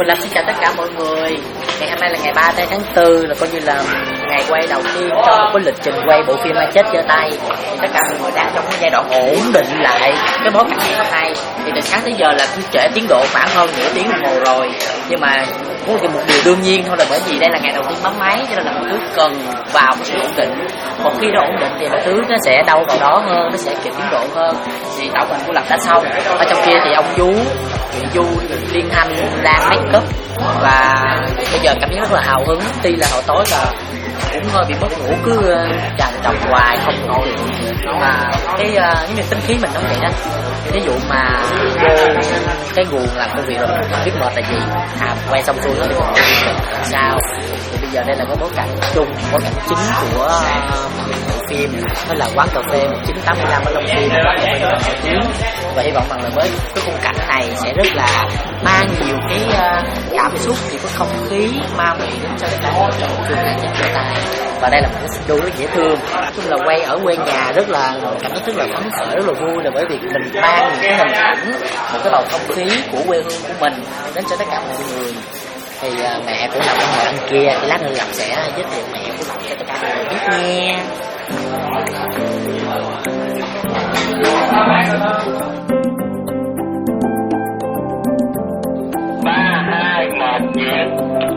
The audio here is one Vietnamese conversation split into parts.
Lâm xin chào tất cả mọi người. Ngày hôm nay là ngày 3 tháng 4, là coi như là ngày quay đầu tiên trong một cái lịch trình quay bộ phim Ai Chết Giơ Tay. Thì tất cả mọi người đang trong cái giai đoạn ổn định lại cái bối cảnh ngày hôm nay. Thì từ sáng tới giờ là cứ trễ tiến độ khoảng hơn nửa tiếng đồng hồ rồi. Nhưng mà có một điều đương nhiên thôi, là bởi vì đây là ngày đầu tiên bấm máy, cho nên là mọi thứ cần vào một sự ổn định. Một khi nó ổn định thì mọi thứ nó sẽ đâu vào đó hơn, nó sẽ kịp tiến độ hơn. Thì tạo hình của Lập đã xong. Ở trong kia thì ông Vú, chị Du, Liên Thanh đang make up, và bây giờ cảm giác rất là hào hứng. Tuy là hồi tối là cũng hơi bị mất ngủ, cứ tràn trọc hoài không ngủ được, nhưng mà cái những cái tính khí mình nó vậy đó. Ví dụ mà vô cái guồng làm công việc rồi mình không biết mệt là gì, quay xong xuôi nó thì mình làm sao. Thì bây giờ đây là cái bối cảnh chung, bối cảnh chính của bộ phim, đó là quán cà phê 1985 ở Long Xuyên, nổi tiếng. Và hy vọng rằng là với cái khung cảnh này sẽ rất là mang nhiều cái cảm xúc, nhiều cái không khí ma mị đến cho các bạn trong phim Ai Chết Giơ Tay. Và đây là một cái studio rất dễ thương. Nói chung là quay ở quê nhà rất là cảm giác rất là phấn khởi, rất là vui, là bởi vì mình mang những cái hình ảnh, một cái bầu không khí của quê hương của mình đến cho tất cả mọi người. Thì mẹ của Lộc đang ngồi bên kia, thì lát nữa Lộc sẽ giới thiệu mẹ của Lộc cho tất cả mọi người biết nha. 3, 2, 1 chuyển.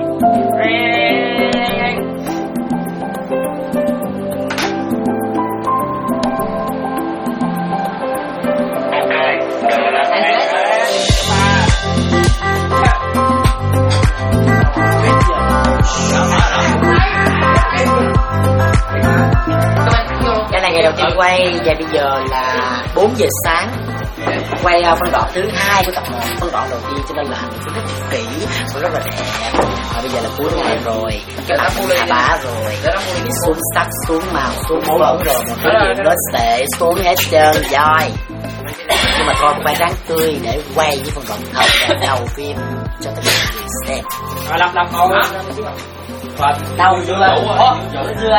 Cái này ngày đầu tiên quay, và bây giờ là 4 giờ sáng. Quay phân đoạn thứ 2 của tập 1, phân đoạn đầu tiên, cho nên là rất là kỹ, rất là đẹp. Bây giờ là cuối ngày rồi, cái mặt hạ bá rồi, xuống sắc, xuống màu, xuống màu rồi, một cái gì nó sẽ xuống hết trơn rồi. Nhưng mà thôi quay đáng tươi để quay với phần đoạn thật đầu phim cho tất cả mọi người xem. Rồi Lâm ngồi Đâu chưa?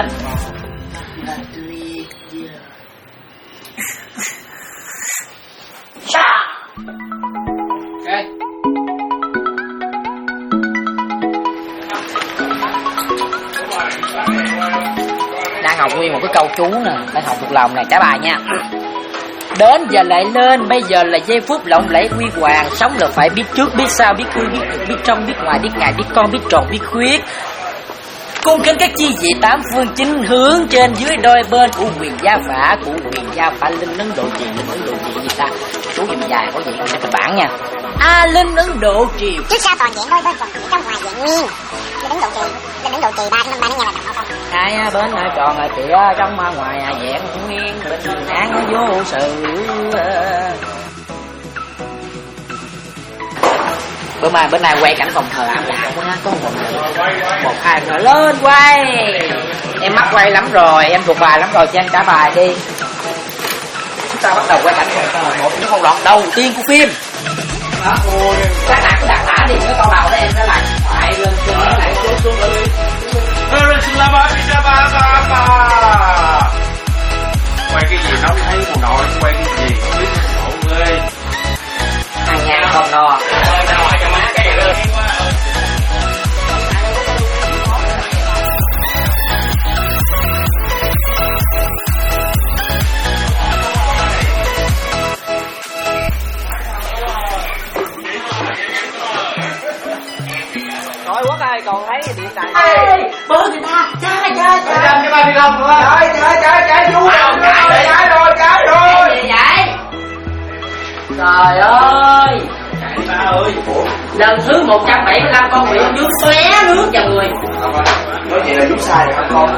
Ok. Đang học nguyên một cái câu chú nè, phải học thuộc lòng này, trả bài nha. Đến giờ lại lên, bây giờ là giây phút lộng lẫy huy hoàng. Sống là phải biết trước, biết sau, biết vui, biết trong, biết ngoài, biết ngại, biết con, biết tròn, biết khuyết. Cung kính các chi vị tám phương chính hướng, trên dưới đôi bên của quyền gia phả, Linh Ấn Độ Trì, Linh Ấn Độ Trì gì ta? Chú gì mà dài có diện trên kịch bản nha. Linh Ấn Độ Trì. Trước sau toàn diện đôi bên tròn trong ngoài diện nguyên. Linh Ấn Độ Trì 3 nó nghe là đồng không? Hai bên tròn là tỉa, trong ngoài dạng nguyên, bình an vô sự. Bữa nay quay cảnh phòng thờ ảm đạm quá, có một hai rồi lên quay. Em mắc quay lắm rồi, em thuộc bài lắm rồi, cho anh trả bài đi. Chúng ta bắt đầu quay cảnh phòng thờ, một những con đoạn đầu tiên của phim. Các bạn cứ đặt thả đi cái câu đầu đó, em sẽ lại phải lên trên nó lại xuống đi. Quay cái gì nó thấy mùa nổi, quay cái gì không biết khổ ơi. Hàng ngàn không no. Ra ngoài cho má cái gì lên. Trời Quốc ơi, còn thấy điện đài. Ê, bớ người ta, chơi. Cái ba đi lông nữa. Chạy vui. Chạy rồi. Gì vậy? Trời ơi. Ba ơi. Lần thứ 175 con bị nước xóe nước vào người. Nói vậy là đúng sai rồi các con.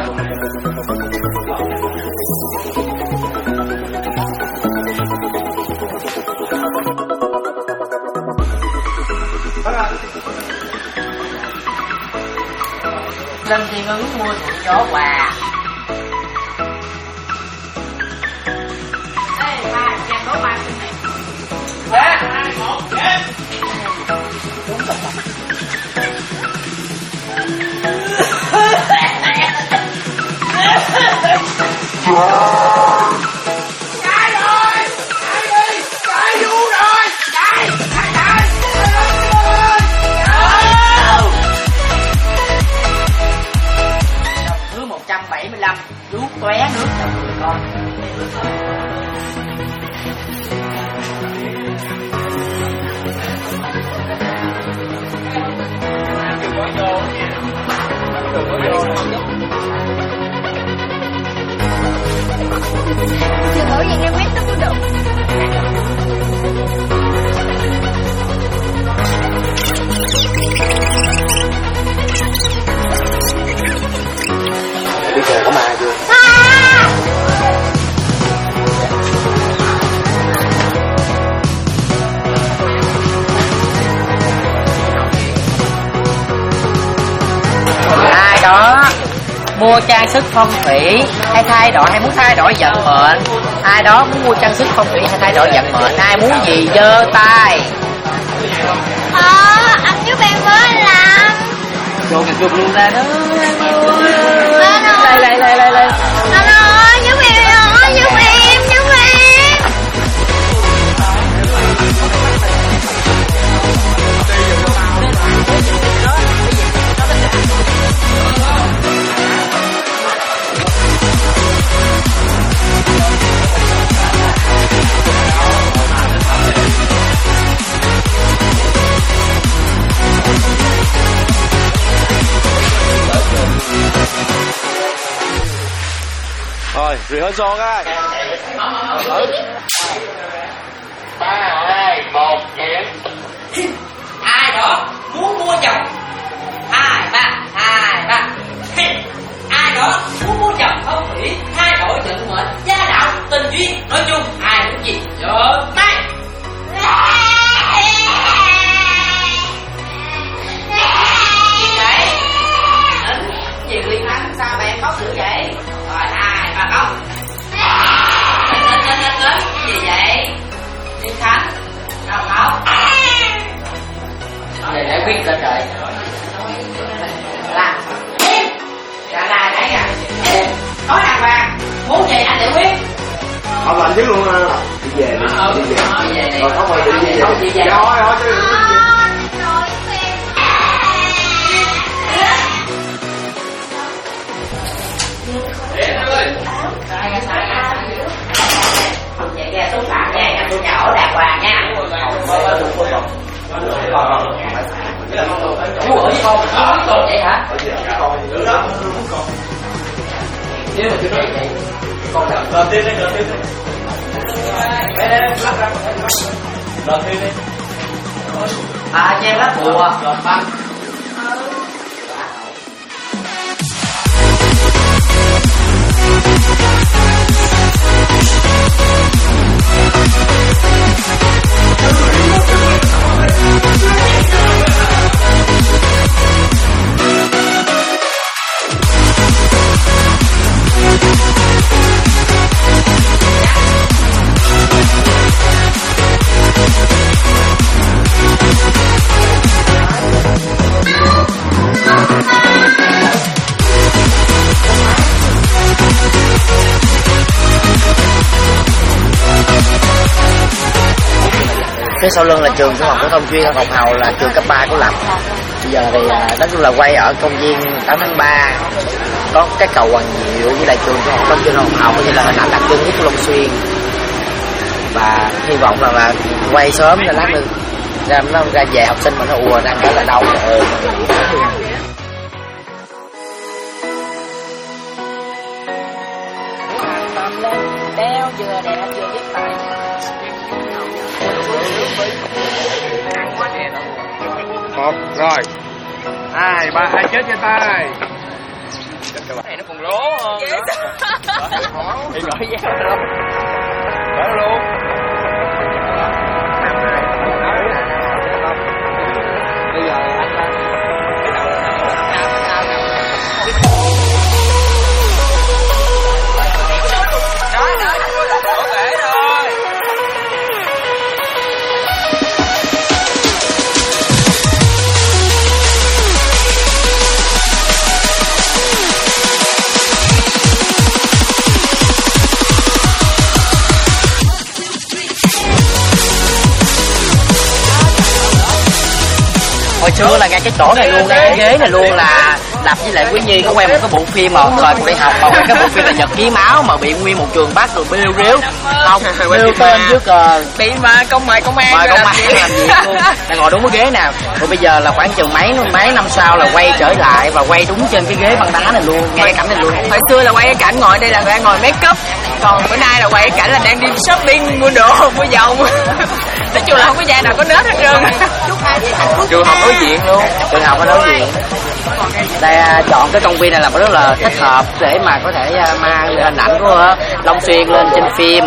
Lâm Thiên Ứng mua thùng chó quà. Ê, ba, chàng có ba cái này. 3, 2, 1, game. Đúng rồi. Chạy rồi, chạy đi, chạy vô rồi, chạy. chú tóe nước cho người con. Chưa thử gì nghe quét nó có được. Bây giờ có ma chưa? Ai đó mua trang sức phong thủy hay thay đổi hay muốn thay đổi vận mệnh, ai đó muốn mua trang sức phong thủy hay thay đổi vận mệnh, ai muốn gì giơ tay. Anh giúp em với làm. Vô cái chụp luôn ra đó. Anh ơi, Lên. anh ơi, giúp em, giúp em. Rồi, rehearsal cái. 3, 2, 1, chuyển. Ai đó muốn mua chồng, 2, 3. Ai đó muốn mua chồng phong thủy thay đổi vận mệnh, gia đạo, tình duyên, nói chung ai muốn gì giơ tay. Gì vậy? Gì Liên Thắng sao mà em khóc dữ vậy? Rồi 2, 3 khóc. Đến. Gì vậy? Liên Thắng đâu khóc? Để quyết lên trời. Làm im. Ra thấy kìa. Im. Nói đàng hoàng. Muốn gì anh giải quyết. Không làm chứ luôn à. Đi về đi. Đi về đi. Rồi không rồi đi về. Rồi chứ. Vậy kìa xúc phạm nha, tôi nhà ở đàng hoàng nha. Chú ở với con vậy hả? Nếu mà chú nói vậy, con làm tiếp đi. Cho em lát bùa rồi băng. Phía sau lưng là trường trung học phổ thông chuyên Hồng Hào, là trường cấp 3 của Lập. Bây giờ thì nói chung là quay ở công viên 8 tháng 3, có cái cầu Hoàng Diệu với lại trường trung học phổ thông chuyên Hồng Hào, coi như là hình ảnh đặc trưng nhất của Long Xuyên. Và hy vọng rằng là quay sớm cho lát nữa nó ra về học sinh mà nó ùa đang ở là đâu. Đeo vừa đẹp vừa biết tay. 1 rồi. 2, 3, ai chết trên tay. Cái này nó còn lố hơn nữa. Thì gọi giá lắm. Đó luôn. Bây giờ hồi xưa là ngay cái chỗ này luôn, ngay cái ghế này luôn là Lập với lại Quý Nhi có quay một cái bộ phim mà thời của đại học, mà quay cái bộ phim là Nhật Ký Máu mà bị nguyên một trường bắt rồi bêu rếu không bêu tên trước bị mà mời công an làm gì luôn, là ngồi đúng cái ghế nào. Rồi bây giờ là khoảng chừng mấy năm sau là quay trở lại và quay đúng trên cái ghế băng đá này luôn, ngay cái cảnh này luôn. Hồi xưa là quay cái cảnh ngồi đây là đang ngồi make up, còn bữa nay là quay cái cảnh là đang đi shopping mua đồ mua dầu. Nói chung là không có giai nào có nết hết trơn. Trường học đối diện luôn, trường học có đối diện. Đây chọn cái công viên này là rất là thích hợp để mà có thể mang hình ảnh của Long Xuyên lên trên phim.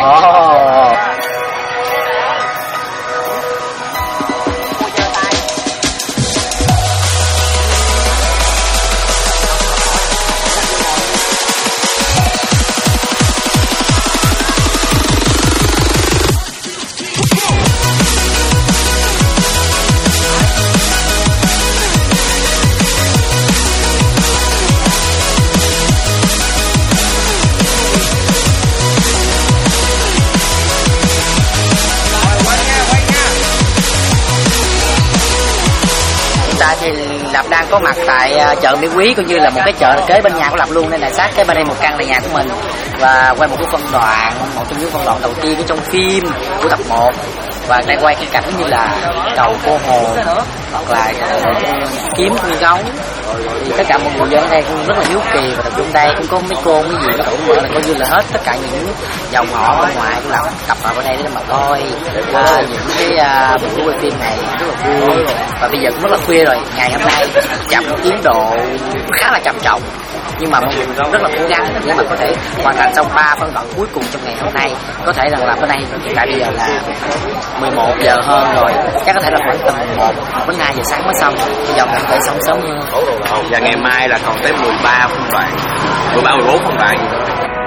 Thì Lập đang có mặt tại chợ Mỹ Quý, cũng như là một cái chợ kế bên nhà của Lập luôn, nên là sát kế bên đây một căn là nhà của mình, và quay một cái phân đoạn, một trong những phân đoạn đầu tiên trong phim của tập 1, và đang quay cái cảnh như là cầu cô hồn hoặc là kiếm con gấu. Thì tất cả mọi người dân ở đây cũng rất là hiếu kỳ và tập trung đây, cũng có mấy cô mấy gì nó cũng gọi là coi như là hết tất cả những dòng họ bên ngoài của Lập tập vào ở đây để mà coi những cái buổi quay phim này rất là vui. Và bây giờ cũng rất là khuya rồi, ngày hôm nay chậm tiến độ khá là trầm trọng, nhưng mà mọi người rất là cố gắng để mà có thể hoàn thành xong 3 phân đoạn cuối cùng trong ngày hôm nay. Có thể rằng là bữa nay tại bây giờ là 11 giờ hơn rồi, chắc có thể là khoảng tầm 1 đến 2 giờ sáng mới xong, bây giờ mình phải xong sớm hơn. Và ngày mai là còn tới 13 phân đoạn, 14 phân đoạn gì nữa.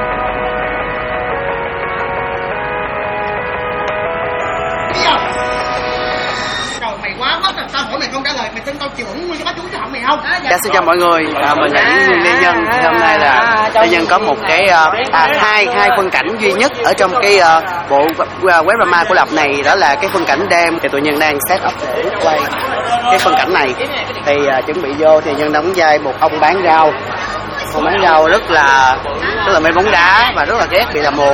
Mày quá mất rồi, tao hỏi mày không trả lời, mày tin tao chịu nguyên cái bác chú cho mày không? Dạ xin chào mọi người, mình là Diễn viên Lê Nhân. Hôm nay là Lê Nhân có một cái hai phân cảnh duy nhất ở trong cái bộ web drama của Lập này, đó là cái phân cảnh đêm. Thì tụi Nhân đang set up để quay cái phân cảnh này. Thì chuẩn bị vô thì Nhân đóng vai một ông bán rau. Ông bán rau rất là mê bóng đá và rất là ghét bị làm ồn.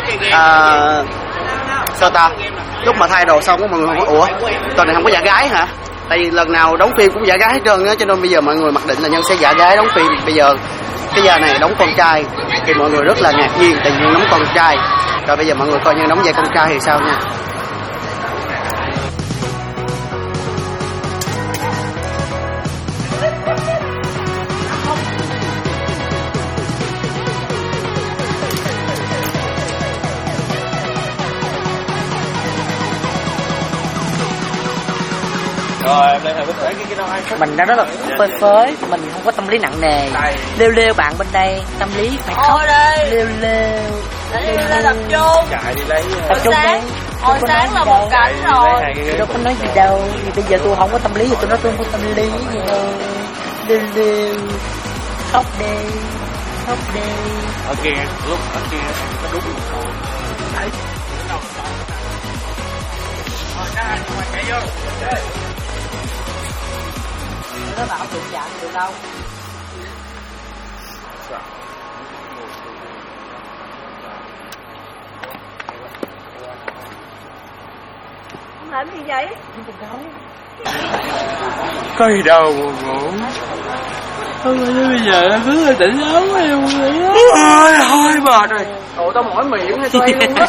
Sao ta? Lúc mà thay đồ xong mọi người hỏi ủa tuần này không có giả gái hả? Tại vì lần nào đóng phim cũng giả gái hết trơn á, cho nên bây giờ mọi người mặc định là Nhân sẽ giả gái đóng phim. Bây giờ cái giờ này đóng con trai thì mọi người rất là ngạc nhiên tại vì Nhân đóng con trai. Rồi bây giờ mọi người coi Nhân đóng vai con trai thì sao nha. Mình đã rất là phơi phới, mình không có tâm lý nặng nề. Lêu lêu bạn bên đây, tâm lý phải khóc. Lêu lêu tập trung. Tập trung đây. Hồi sáng là một cảnh rồi. Đâu có nói gì đâu. Thì bây giờ tôi không có tâm lý thì tôi nói tôi không có tâm lý gì đâu. Lêu lêu. Khóc đi. Khóc đi. Ok, lúc ở kia nó đúng. Đấy. Chạy vô. Nó bảo đụng chạm được đâu. Không làm gì vậy? Có gì đâu buồn ngủ. Bây giờ nó cứ tỉnh lắm em Thôi mệt rồi. Ủa tao mỏi miệng hay xoay luôn á.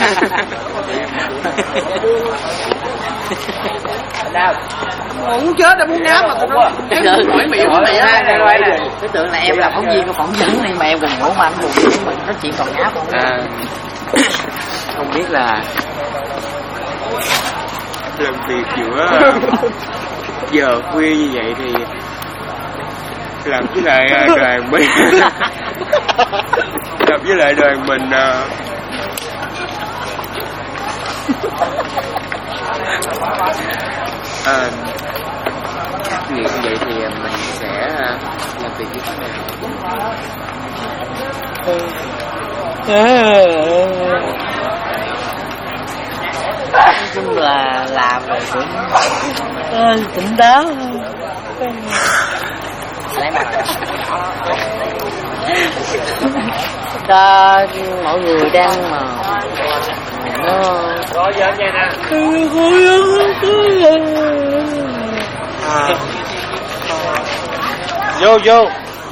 Đâu? Muốn chết đã muốn ngáp mà tao nói mỏi miệng của mày á. Cái tưởng là em là phóng viên của phỏng vấn này mà em buồn ngủ mà anh buồn ngủ mình nói chuyện còn ngáp không? Không biết là làm việc giữa giờ khuya như vậy thì làm với lại đoàn mình làm với lại đoàn mình nghĩ như vậy thì mình sẽ làm việc như thế nào? Nói chung là làm rồi cũng tỉnh táo. Lấy mặt mọi người đang mà nó Rồi giờ vậy nè. Vô vô.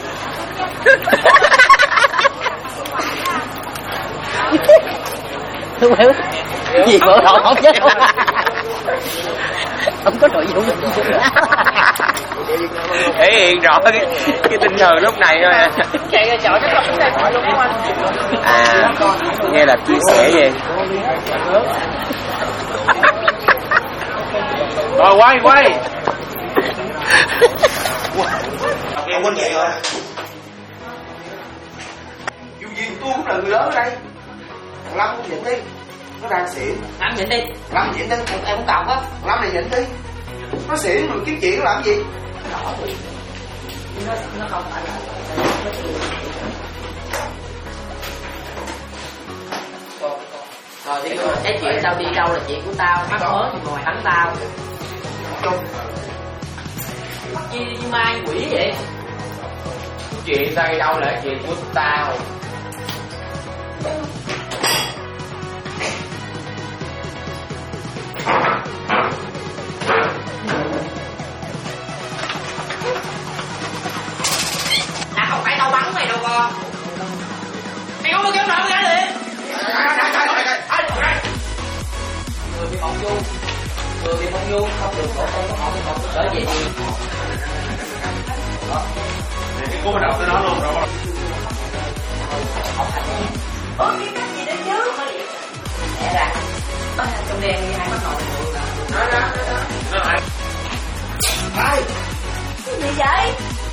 gì bộ đội không chứ không có nội dung gì Thể hiện rõ cái tinh thần lúc này thôi à. À, nghe là chia sẻ vậy. Rồi quay. Em quên vậy rồi. Dù gì tôi cũng là người lớn ở đây. Thằng Lâm cũng nhịn đi. Nó đang xỉn. Lâm nhịn đi. Lâm nhịn đi. Em cũng cọc á. Thằng Lâm này nhịn đi. Nó xỉn rồi kiếm chuyện nó làm gì? Nó không phải là rồi đi cái chuyện tao đi đâu là chuyện của tao, mắc mớ thì ngồi đánh tao. Chi mai quỷ vậy? Chuyện tao đi đâu là chuyện của tao. Không phải tao bắn mày đâu con. Mày không có kéo nổi ra liền. Người bị bóng vô, không được có trở về đi. Cái cô đầu tới đó luôn rồi. Cái cách gì đấy chứ? Mẹ ra. Trong đèn như hai mắt nội. Đó. Ai? Cái gì vậy?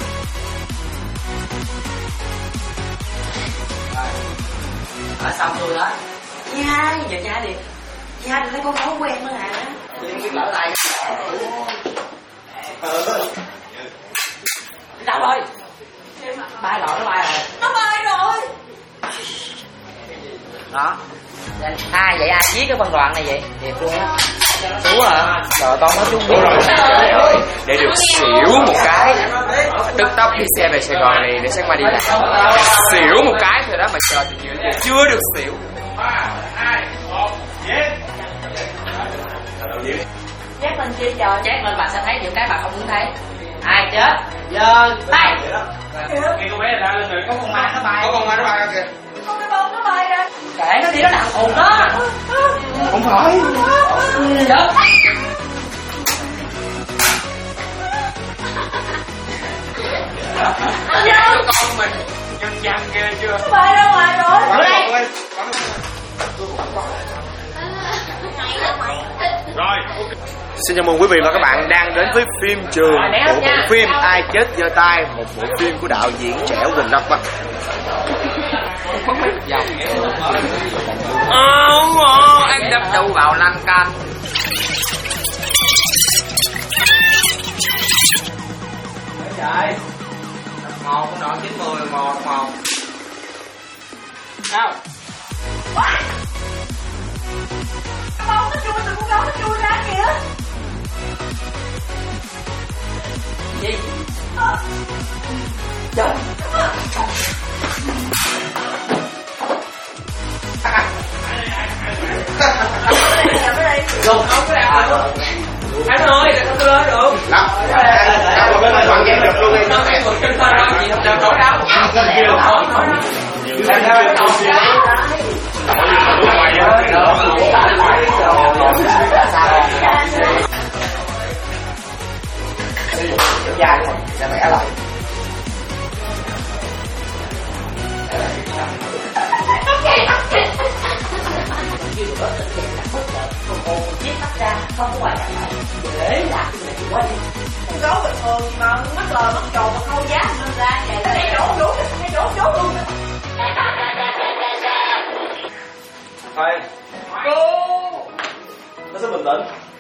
Ở xong rồi đó. Chị hai, giờ chị hai đi. Chị hai đừng thấy con máu quen nữa hả? Chị biết lỡ tay. Đâu rồi? Bay rồi, nó bay rồi. Nó bay rồi. Đó. Ai vậy, ai viết cái phân đoạn này vậy? Thiệt luôn á. Chú hả? Trời, con nói chú biết rồi. Trời ơi, để được xỉu một cái. Tức tốc đi xe về Sài Gòn này để sáng mai đi làm. Xỉu một cái thôi đó mà chờ thì chưa được xỉu. 3, 2, 1, Chét lên kia chờ, chét lên bà sẽ thấy những cái bà không muốn thấy. Ai chết? Giờ bay. Nghe con bé ra lên rồi. Có con ma nó bay. Có con ma nó bay kìa. Con cái bông nó bay ra. Kệ nó đi, nó nằm ồn đó. Không phải. Được. Con mình chân ghê chưa? Bay ra ngoài rồi. Ở đây. Rồi, xin chào mừng quý vị và các bạn đang đến với phim trường của bộ phim Ai Chết Giơ Tay, một bộ phim của đạo diễn trẻ Quỳnh Đắc Bắc. Anh đâm đầu vào lan can. Trời, 1 đoạn 90 1 sao? Con nó chui từ con gấu nó chui ra kìa. Gì? Trời. Luôn không có làm được. Anh ơi, tại sao tôi lên được? Lắm. Bạn ghét được luôn đi. Nó phải một chân tay đó, chị không được nổi đâu. Dài rồi, sẽ vẽ lại. Không có ngoài cảnh này để làm cái này quá đi. Con gấu bình thường mà mắc lờ mắc trồn mà không giá nên ra vậy nó để đổ luôn. Thôi. Cô Nó sẽ bình tĩnh.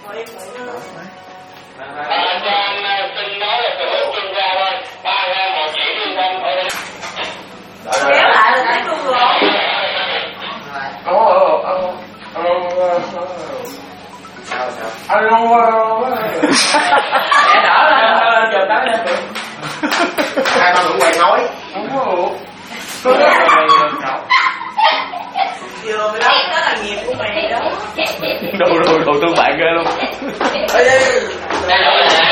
Tin nói là từ lúc chân ra thôi. 3, 2, 1 chỉ đi không thôi. kéo lại là thấy luôn rồi. Mẹ đỡ lên giờ tới lên. Hai con cũng quen nói. Không có. nghiệp của mày đó. Đồ thương bạn ghê luôn.